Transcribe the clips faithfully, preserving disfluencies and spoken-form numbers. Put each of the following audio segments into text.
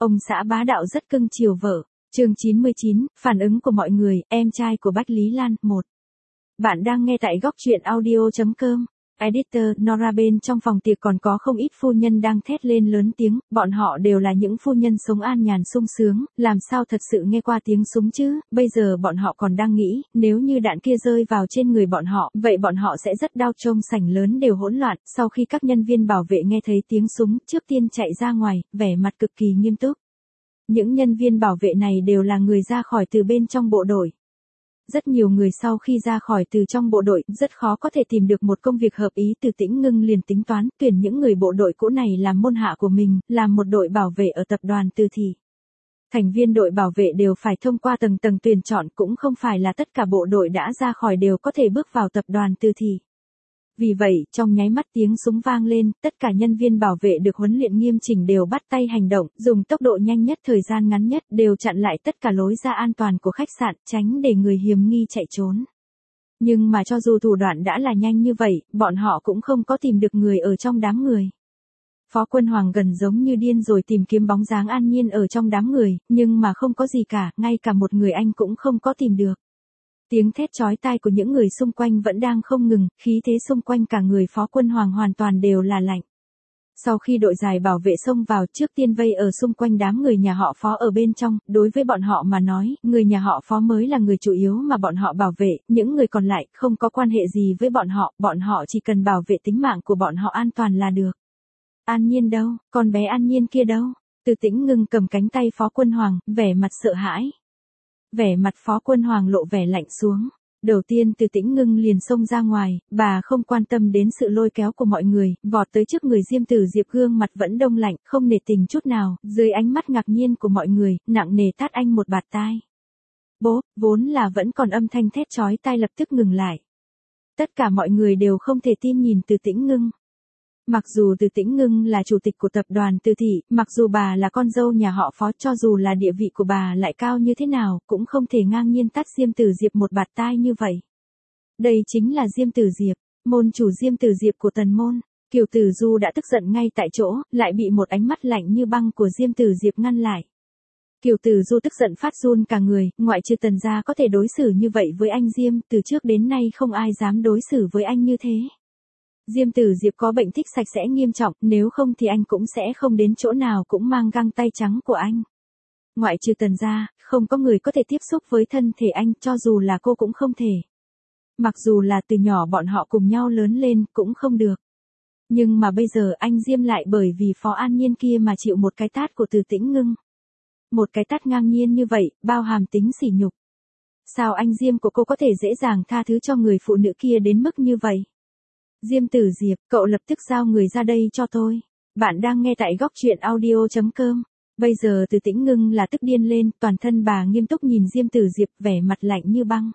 Ông xã bá đạo rất cưng chiều vợ. Chương chín mươi chín, phản ứng của mọi người, em trai của Bách Lý Lan, một. Bạn đang nghe tại góc truyện audio chấm com. Editor, Nora bên trong phòng tiệc còn có không ít phu nhân đang thét lên lớn tiếng, bọn họ đều là những phu nhân sống an nhàn sung sướng, làm sao thật sự nghe qua tiếng súng chứ, bây giờ bọn họ còn đang nghĩ, nếu như đạn kia rơi vào trên người bọn họ, vậy bọn họ sẽ rất đau. Trông sảnh lớn đều hỗn loạn, sau khi các nhân viên bảo vệ nghe thấy tiếng súng, trước tiên chạy ra ngoài, vẻ mặt cực kỳ nghiêm túc. Những nhân viên bảo vệ này đều là người ra khỏi từ bên trong bộ đội. Rất nhiều người sau khi ra khỏi từ trong bộ đội, rất khó có thể tìm được một công việc hợp ý. Từ Tĩnh Ngưng liền tính toán tuyển những người bộ đội cũ này làm môn hạ của mình, làm một đội bảo vệ ở tập đoàn Từ Thị. Thành viên đội bảo vệ đều phải thông qua tầng tầng tuyển chọn, cũng không phải là tất cả bộ đội đã ra khỏi đều có thể bước vào tập đoàn Từ Thị. Vì vậy, trong nháy mắt tiếng súng vang lên, tất cả nhân viên bảo vệ được huấn luyện nghiêm chỉnh đều bắt tay hành động, dùng tốc độ nhanh nhất thời gian ngắn nhất, đều chặn lại tất cả lối ra an toàn của khách sạn, tránh để người hiểm nghi chạy trốn. Nhưng mà cho dù thủ đoạn đã là nhanh như vậy, bọn họ cũng không có tìm được người ở trong đám người. Phó Quân Hoàng gần giống như điên rồi tìm kiếm bóng dáng An Nhiên ở trong đám người, nhưng mà không có gì cả, ngay cả một người anh cũng không có tìm được. Tiếng thét chói tai của những người xung quanh vẫn đang không ngừng, khí thế xung quanh cả người Phó Quân Hoàng hoàn toàn đều là lạnh. Sau khi đội dài bảo vệ xông vào, trước tiên vây ở xung quanh đám người nhà họ Phó ở bên trong, đối với bọn họ mà nói, người nhà họ Phó mới là người chủ yếu mà bọn họ bảo vệ, những người còn lại không có quan hệ gì với bọn họ, bọn họ chỉ cần bảo vệ tính mạng của bọn họ an toàn là được. An Nhiên đâu, con bé An Nhiên kia đâu? Từ Tĩnh Ngưng cầm cánh tay Phó Quân Hoàng, vẻ mặt sợ hãi. Vẻ mặt Phó Quân Hoàng lộ vẻ lạnh xuống. Đầu tiên Từ Tĩnh Ngưng liền xông ra ngoài, bà không quan tâm đến sự lôi kéo của mọi người, vọt tới trước người Diêm Tử Diệp, gương mặt vẫn đông lạnh, không nể tình chút nào, dưới ánh mắt ngạc nhiên của mọi người, nặng nề tát anh một bạt tai. Bố, vốn là vẫn còn âm thanh thét chói tai lập tức ngừng lại. Tất cả mọi người đều không thể tin nhìn Từ Tĩnh Ngưng. Mặc dù Từ Tĩnh Ngưng là chủ tịch của tập đoàn Từ Thị, mặc dù bà là con dâu nhà họ Phó, cho dù là địa vị của bà lại cao như thế nào, cũng không thể ngang nhiên tát Diêm Tử Diệp một bạt tai như vậy. Đây chính là Diêm Tử Diệp, môn chủ Diêm Tử Diệp của Tần môn. Kiều Tử Du đã tức giận ngay tại chỗ, lại bị một ánh mắt lạnh như băng của Diêm Tử Diệp ngăn lại. Kiều Tử Du tức giận phát run cả người, ngoại trừ Tần gia có thể đối xử như vậy với anh Diêm, từ trước đến nay không ai dám đối xử với anh như thế. Diêm Tử Diệp có bệnh thích sạch sẽ nghiêm trọng, nếu không thì anh cũng sẽ không đến chỗ nào cũng mang găng tay trắng của anh. Ngoại trừ Tần gia, không có người có thể tiếp xúc với thân thể anh, cho dù là cô cũng không thể. Mặc dù là từ nhỏ bọn họ cùng nhau lớn lên, cũng không được. Nhưng mà bây giờ anh Diêm lại bởi vì Phó An Nhiên kia mà chịu một cái tát của Từ Tĩnh Ngưng. Một cái tát ngang nhiên như vậy, bao hàm tính sỉ nhục. Sao anh Diêm của cô có thể dễ dàng tha thứ cho người phụ nữ kia đến mức như vậy? Diêm Tử Diệp, cậu lập tức giao người ra đây cho tôi. Bạn đang nghe tại góc truyện audio chấm com. Bây giờ Từ Tĩnh Ngưng là tức điên lên, toàn thân bà nghiêm túc nhìn Diêm Tử Diệp, vẻ mặt lạnh như băng.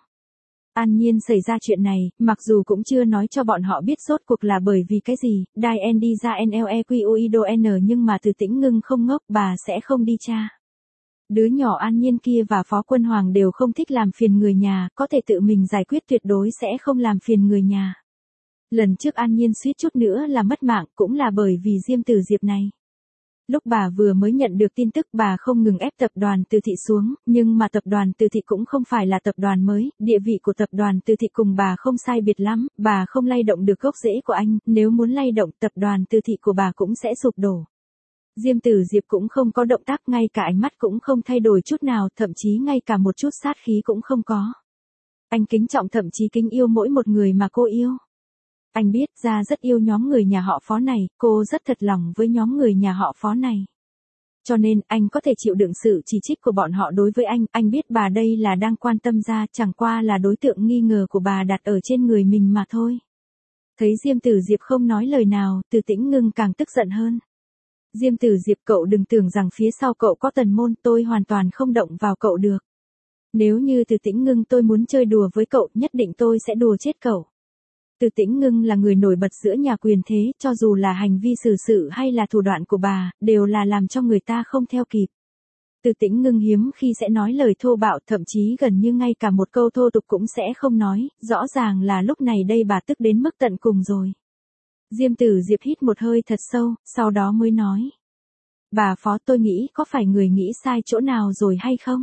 An Nhiên xảy ra chuyện này, mặc dù cũng chưa nói cho bọn họ biết rốt cuộc là bởi vì cái gì, đai en đi ra en lờ e quy u i đô en, nhưng mà Từ Tĩnh Ngưng không ngốc, bà sẽ không đi tra. Đứa nhỏ An Nhiên kia và Phó Quân Hoàng đều không thích làm phiền người nhà, có thể tự mình giải quyết tuyệt đối sẽ không làm phiền người nhà. Lần trước An Nhiên suýt chút nữa là mất mạng cũng là bởi vì Diêm Tử Diệp này. Lúc bà vừa mới nhận được tin tức bà không ngừng ép tập đoàn Từ Thị xuống, nhưng mà tập đoàn Từ Thị cũng không phải là tập đoàn mới, địa vị của tập đoàn Từ Thị cùng bà không sai biệt lắm, bà không lay động được gốc rễ của anh, nếu muốn lay động tập đoàn Từ Thị của bà cũng sẽ sụp đổ. Diêm Tử Diệp cũng không có động tác, ngay cả ánh mắt cũng không thay đổi chút nào, thậm chí ngay cả một chút sát khí cũng không có. Anh kính trọng thậm chí kính yêu mỗi một người mà cô yêu. Anh biết ra rất yêu nhóm người nhà họ Phó này, cô rất thật lòng với nhóm người nhà họ Phó này. Cho nên, anh có thể chịu đựng sự chỉ trích của bọn họ đối với anh, anh biết bà đây là đang quan tâm ra, chẳng qua là đối tượng nghi ngờ của bà đặt ở trên người mình mà thôi. Thấy Diêm Tử Diệp không nói lời nào, Từ Tĩnh Ngưng càng tức giận hơn. Diêm Tử Diệp, cậu đừng tưởng rằng phía sau cậu có Tần môn, tôi hoàn toàn không động vào cậu được. Nếu như Từ Tĩnh Ngưng tôi muốn chơi đùa với cậu, nhất định tôi sẽ đùa chết cậu. Từ Tĩnh Ngưng là người nổi bật giữa nhà quyền thế, cho dù là hành vi xử sự hay là thủ đoạn của bà, đều là làm cho người ta không theo kịp. Từ Tĩnh Ngưng hiếm khi sẽ nói lời thô bạo, thậm chí gần như ngay cả một câu thô tục cũng sẽ không nói, rõ ràng là lúc này đây bà tức đến mức tận cùng rồi. Diêm Tử Diệp hít một hơi thật sâu, sau đó mới nói. Bà Phó, tôi nghĩ có phải người nghĩ sai chỗ nào rồi hay không?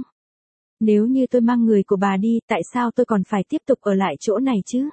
Nếu như tôi mang người của bà đi, tại sao tôi còn phải tiếp tục ở lại chỗ này chứ?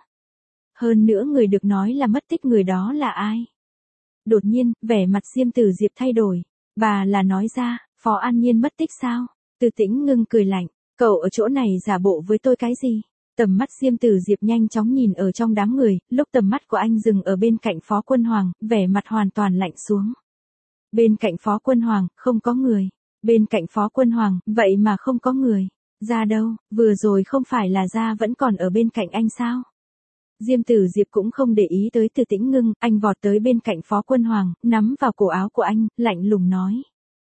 Hơn nữa người được nói là mất tích người đó là ai? Đột nhiên, vẻ mặt Diêm Tử Diệp thay đổi. Bà là nói ra, Phó An Nhiên mất tích sao? Từ Tĩnh Ngưng cười lạnh, cậu ở chỗ này giả bộ với tôi cái gì? Tầm mắt Diêm Tử Diệp nhanh chóng nhìn ở trong đám người, lúc tầm mắt của anh dừng ở bên cạnh Phó Quân Hoàng, vẻ mặt hoàn toàn lạnh xuống. Bên cạnh Phó Quân Hoàng, không có người. Bên cạnh Phó Quân Hoàng, vậy mà không có người. Ra đâu, vừa rồi không phải là Ra vẫn còn ở bên cạnh anh sao? Diêm Tử Diệp cũng không để ý tới Từ Tĩnh Ngưng, anh vọt tới bên cạnh Phó Quân Hoàng, nắm vào cổ áo của anh, lạnh lùng nói.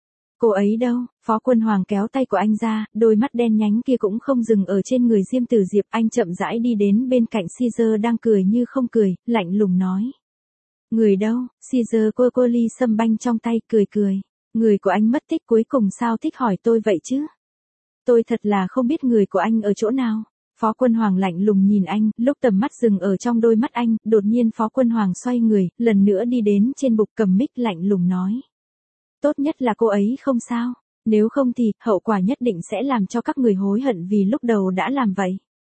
Cô ấy đâu? Phó Quân Hoàng kéo tay của anh ra, đôi mắt đen nhánh kia cũng không dừng ở trên người Diêm Tử Diệp, anh chậm rãi đi đến bên cạnh Caesar đang cười như không cười, lạnh lùng nói. Người đâu? Caesar cô cô ly sâm banh trong tay, cười cười. Người của anh mất tích, cuối cùng sao thích hỏi tôi vậy chứ? Tôi thật là không biết người của anh ở chỗ nào. Phó Quân Hoàng lạnh lùng nhìn anh, lúc tầm mắt dừng ở trong đôi mắt anh, đột nhiên Phó Quân Hoàng xoay người, lần nữa đi đến trên bục cầm mic lạnh lùng nói. Tốt nhất là cô ấy không sao, nếu không thì, hậu quả nhất định sẽ làm cho các người hối hận vì lúc đầu đã làm vậy.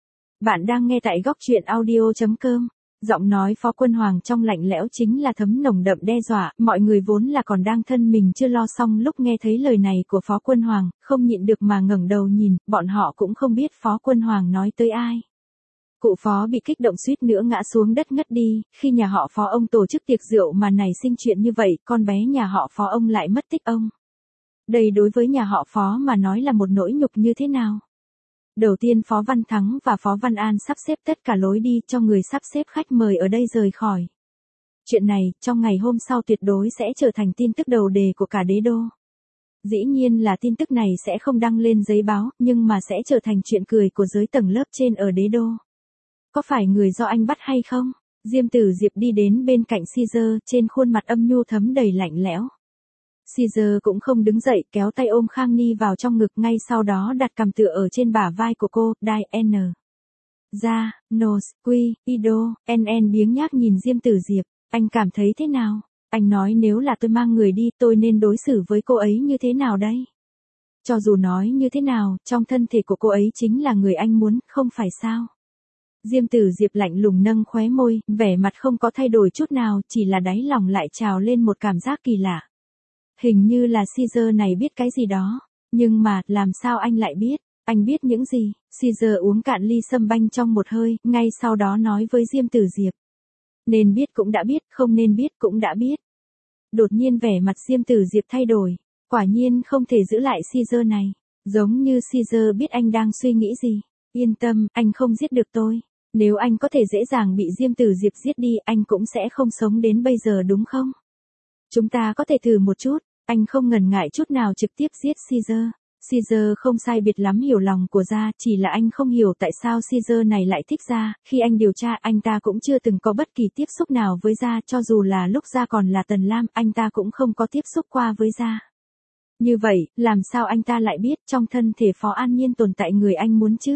Bạn đang nghe tại góc truyện audio chấm com. Giọng nói Phó Quân Hoàng trong lạnh lẽo chính là thấm nồng đậm đe dọa, mọi người vốn là còn đang thân mình chưa lo xong lúc nghe thấy lời này của Phó Quân Hoàng, không nhịn được mà ngẩng đầu nhìn, bọn họ cũng không biết Phó Quân Hoàng nói tới ai. Cụ Phó bị kích động suýt nữa ngã xuống đất ngất đi, khi nhà họ Phó ông tổ chức tiệc rượu mà nảy sinh chuyện như vậy, con bé nhà họ Phó ông lại mất tích ông. Đây đối với nhà họ Phó mà nói là một nỗi nhục như thế nào? Đầu tiên Phó Văn Thắng và Phó Văn An sắp xếp tất cả lối đi cho người sắp xếp khách mời ở đây rời khỏi. Chuyện này, trong ngày hôm sau tuyệt đối sẽ trở thành tin tức đầu đề của cả đế đô. Dĩ nhiên là tin tức này sẽ không đăng lên giấy báo, nhưng mà sẽ trở thành chuyện cười của giới tầng lớp trên ở đế đô. Có phải người do anh bắt hay không? Diêm Tử Diệp đi đến bên cạnh Caesar, trên khuôn mặt âm nhu thấm đầy lạnh lẽo. Caesar cũng không đứng dậy, kéo tay ôm Khang Ni vào trong ngực, ngay sau đó đặt cằm tựa ở trên bả vai của cô, Diane. Ra, Nos, Quy, Ido, en en biếng nhác nhìn Diêm Tử Diệp, anh cảm thấy thế nào? Anh nói nếu là tôi mang người đi, tôi nên đối xử với cô ấy như thế nào đây? Cho dù nói như thế nào, trong thân thể của cô ấy chính là người anh muốn, không phải sao? Diêm Tử Diệp lạnh lùng nâng khóe môi, vẻ mặt không có thay đổi chút nào, chỉ là đáy lòng lại trào lên một cảm giác kỳ lạ. Hình như là Caesar này biết cái gì đó. Nhưng mà, làm sao anh lại biết? Anh biết những gì? Caesar uống cạn ly sâm banh trong một hơi, ngay sau đó nói với Diêm Tử Diệp. Nên biết cũng đã biết, không nên biết cũng đã biết. Đột nhiên vẻ mặt Diêm Tử Diệp thay đổi. Quả nhiên không thể giữ lại Caesar này. Giống như Caesar biết anh đang suy nghĩ gì. Yên tâm, anh không giết được tôi. Nếu anh có thể dễ dàng bị Diêm Tử Diệp giết đi, anh cũng sẽ không sống đến bây giờ đúng không? Chúng ta có thể thử một chút. Anh không ngần ngại chút nào trực tiếp giết Caesar. Caesar không sai biệt lắm hiểu lòng của Ra, chỉ là anh không hiểu tại sao Caesar này lại thích Ra. Khi anh điều tra, anh ta cũng chưa từng có bất kỳ tiếp xúc nào với Ra, cho dù là lúc Ra còn là Tần Lam, anh ta cũng không có tiếp xúc qua với Ra. Như vậy, làm sao anh ta lại biết trong thân thể Phó An Nhiên tồn tại người anh muốn chứ?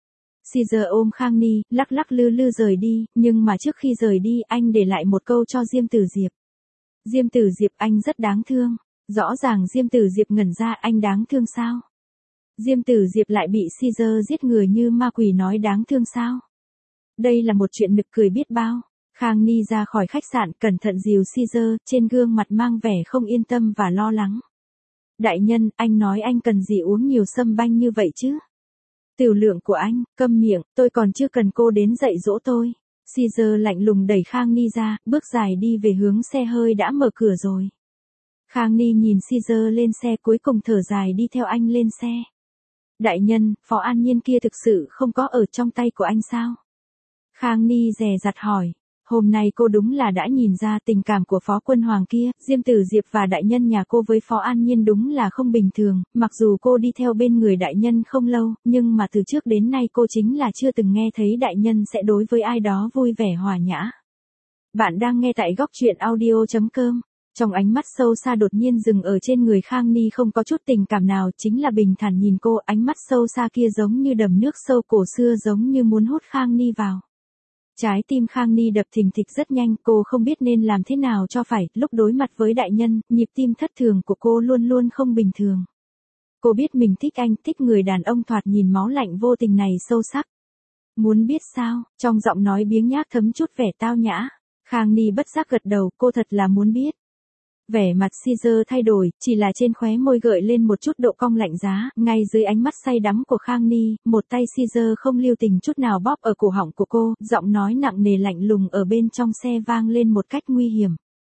Caesar ôm Khang Ni, lắc lắc lư lư rời đi, nhưng mà trước khi rời đi, anh để lại một câu cho Diêm Tử Diệp. Diêm Tử Diệp, anh rất đáng thương. Rõ ràng Diêm Tử Diệp ngẩn ra, anh đáng thương sao? Diêm Tử Diệp lại bị Caesar giết người như ma quỷ nói đáng thương sao? Đây là một chuyện nực cười biết bao. Khang Ni ra khỏi khách sạn, cẩn thận dìu Caesar, trên gương mặt mang vẻ không yên tâm và lo lắng. Đại nhân, anh nói anh cần gì uống nhiều sâm banh như vậy chứ? Tiểu lượng của anh, câm miệng, tôi còn chưa cần cô đến dạy dỗ tôi. Caesar lạnh lùng đẩy Khang Ni ra, bước dài đi về hướng xe hơi đã mở cửa rồi. Khang Ni nhìn Caesar lên xe, cuối cùng thở dài đi theo anh lên xe. Đại nhân, Phó An Nhiên kia thực sự không có ở trong tay của anh sao? Khang Ni dè dặt hỏi. Hôm nay cô đúng là đã nhìn ra tình cảm của Phó Quân Hoàng kia, Diêm Tử Diệp và đại nhân nhà cô với Phó An Nhiên đúng là không bình thường, mặc dù cô đi theo bên người đại nhân không lâu, nhưng mà từ trước đến nay cô chính là chưa từng nghe thấy đại nhân sẽ đối với ai đó vui vẻ hòa nhã. Bạn đang nghe tại góc truyện audio chấm com. Trong ánh mắt sâu xa đột nhiên dừng ở trên người Khang Ni không có chút tình cảm nào, chính là bình thản nhìn cô, ánh mắt sâu xa kia giống như đầm nước sâu cổ xưa, giống như muốn hút Khang Ni vào. Trái tim Khang Ni đập thình thịch rất nhanh, cô không biết nên làm thế nào cho phải, lúc đối mặt với đại nhân, nhịp tim thất thường của cô luôn luôn không bình thường. Cô biết mình thích anh, thích người đàn ông thoạt nhìn máu lạnh vô tình này sâu sắc. Muốn biết sao? Trong giọng nói biếng nhác thấm chút vẻ tao nhã. Khang Ni bất giác gật đầu, cô thật là muốn biết. Vẻ mặt Caesar thay đổi, chỉ là trên khóe môi gợi lên một chút độ cong lạnh giá, ngay dưới ánh mắt say đắm của Khang Ni, một tay Caesar không lưu tình chút nào bóp ở cổ họng của cô, giọng nói nặng nề lạnh lùng ở bên trong xe vang lên một cách nguy hiểm.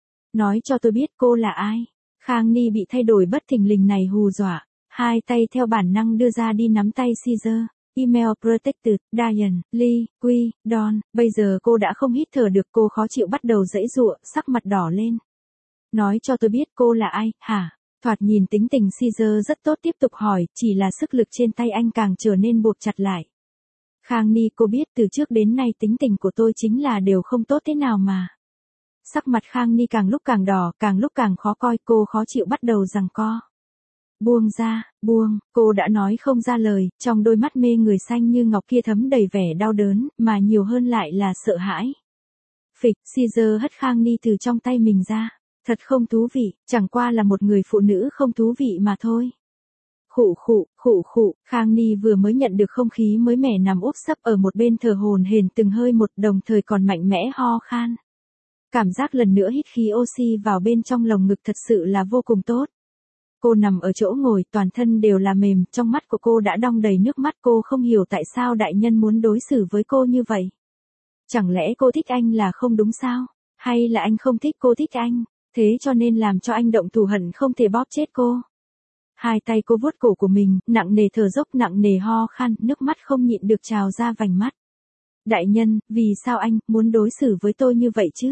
Nói cho tôi biết cô là ai? Khang Ni bị thay đổi bất thình lình này hù dọa, hai tay theo bản năng đưa ra đi nắm tay Caesar. Email protected, Diane, Lee, Quy, Don, bây giờ cô đã không hít thở được, cô khó chịu bắt đầu giãy giụa, sắc mặt đỏ lên. Nói cho tôi biết cô là ai, hả? Thoạt nhìn tính tình Caesar rất tốt, tiếp tục hỏi, chỉ là sức lực trên tay anh càng trở nên buộc chặt lại. Khang Ni, cô biết từ trước đến nay tính tình của tôi chính là đều không tốt thế nào mà. Sắc mặt Khang Ni càng lúc càng đỏ, càng lúc càng khó coi, cô khó chịu bắt đầu giằng co. Buông ra, buông, cô đã nói không ra lời, trong đôi mắt mê người xanh như ngọc kia thấm đầy vẻ đau đớn, mà nhiều hơn lại là sợ hãi. Phịch, Caesar hất Khang Ni từ trong tay mình ra. Thật không thú vị, chẳng qua là một người phụ nữ không thú vị mà thôi. Khụ khụ, khụ khụ, Khang Ni vừa mới nhận được không khí mới mẻ nằm úp sấp ở một bên thở hổn hển từng hơi một, đồng thời còn mạnh mẽ ho khan. Cảm giác lần nữa hít khí oxy vào bên trong lồng ngực thật sự là vô cùng tốt. Cô nằm ở chỗ ngồi, toàn thân đều là mềm, trong mắt của cô đã đong đầy nước mắt, cô không hiểu tại sao đại nhân muốn đối xử với cô như vậy. Chẳng lẽ cô thích anh là không đúng sao? Hay là anh không thích cô thích anh? Thế cho nên làm cho anh động thủ hận không thể bóp chết cô. Hai tay cô vuốt cổ của mình, nặng nề thở dốc, nặng nề ho khan, nước mắt không nhịn được trào ra vành mắt. Đại nhân, vì sao anh muốn đối xử với tôi như vậy chứ?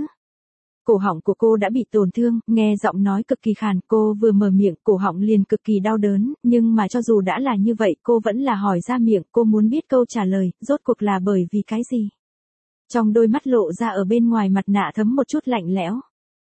Cổ họng của cô đã bị tổn thương, nghe giọng nói cực kỳ khàn, cô vừa mở miệng, cổ họng liền cực kỳ đau đớn, nhưng mà cho dù đã là như vậy, cô vẫn là hỏi ra miệng, cô muốn biết câu trả lời, rốt cuộc là bởi vì cái gì? Trong đôi mắt lộ ra ở bên ngoài mặt nạ thấm một chút lạnh lẽo.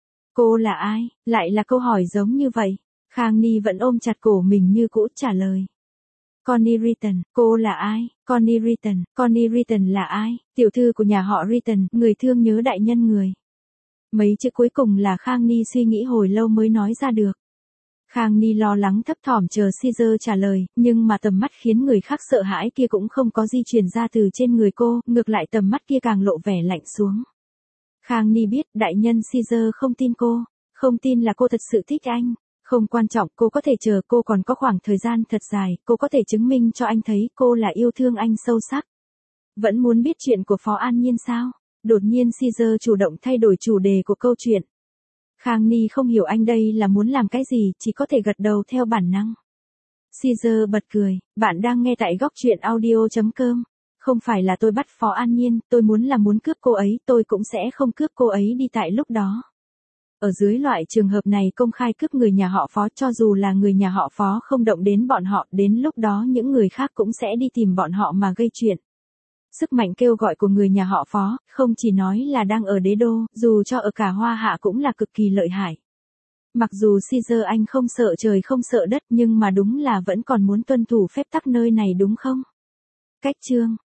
Cô là ai? Lại là câu hỏi giống như vậy. Khang Ni vẫn ôm chặt cổ mình như cũ trả lời. Connie Riton, cô là ai? Connie Riton, Connie Riton là ai? Tiểu thư của nhà họ Riton, người thương nhớ đại nhân người. Mấy chữ cuối cùng là Khang Ni suy nghĩ hồi lâu mới nói ra được. Khang Ni lo lắng thấp thỏm chờ Caesar trả lời, nhưng mà tầm mắt khiến người khác sợ hãi kia cũng không có di chuyển ra từ trên người cô, ngược lại tầm mắt kia càng lộ vẻ lạnh xuống. Khang Ni biết đại nhân Caesar không tin cô, không tin là cô thật sự thích anh. Không quan trọng, cô có thể chờ, cô còn có khoảng thời gian thật dài, cô có thể chứng minh cho anh thấy cô là yêu thương anh sâu sắc. Vẫn muốn biết chuyện của Phó An Nhiên sao? Đột nhiên Caesar chủ động thay đổi chủ đề của câu chuyện. Khang Ni không hiểu anh đây là muốn làm cái gì, chỉ có thể gật đầu theo bản năng. Caesar bật cười, bạn đang nghe tại góc truyện audio chấm com. Không phải là tôi bắt Phó An Nhiên, tôi muốn là muốn cướp cô ấy, tôi cũng sẽ không cướp cô ấy đi tại lúc đó. Ở dưới loại trường hợp này công khai cướp người nhà họ Phó, cho dù là người nhà họ Phó không động đến bọn họ, đến lúc đó những người khác cũng sẽ đi tìm bọn họ mà gây chuyện. Sức mạnh kêu gọi của người nhà họ Phó, không chỉ nói là đang ở đế đô, dù cho ở cả Hoa Hạ cũng là cực kỳ lợi hại. Mặc dù Caesar anh không sợ trời không sợ đất, nhưng mà đúng là vẫn còn muốn tuân thủ phép tắc nơi này đúng không? Cách chương